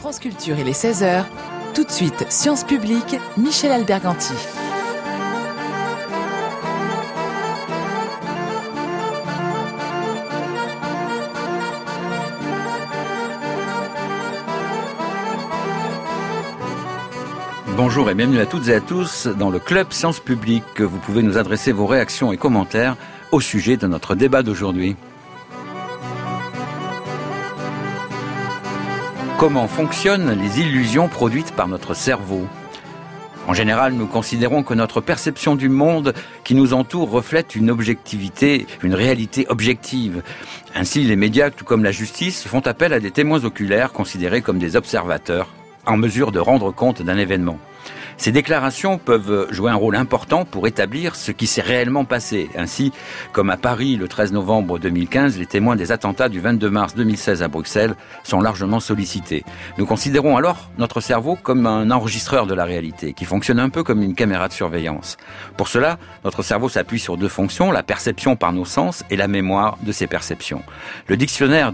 France Culture, il est 16h. Tout de suite, Sciences Publiques, Michel Alberganti. Bonjour et bienvenue à toutes et à tous dans le Club Sciences Publiques. Vous pouvez nous adresser vos réactions et commentaires au sujet de notre débat d'aujourd'hui. Comment fonctionnent les illusions produites par notre cerveau ? En général, nous considérons que notre perception du monde qui nous entoure reflète une objectivité, une réalité objective. Ainsi, les médias, tout comme la justice, font appel à des témoins oculaires considérés comme des observateurs, en mesure de rendre compte d'un événement. Ces déclarations peuvent jouer un rôle important pour établir ce qui s'est réellement passé. Ainsi, comme à Paris le 13 novembre 2015, les témoins des attentats du 22 mars 2016 à Bruxelles sont largement sollicités. Nous considérons alors notre cerveau comme un enregistreur de la réalité, qui fonctionne un peu comme une caméra de surveillance. Pour cela, notre cerveau s'appuie sur deux fonctions, la perception par nos sens et la mémoire de ces perceptions. Le dictionnaire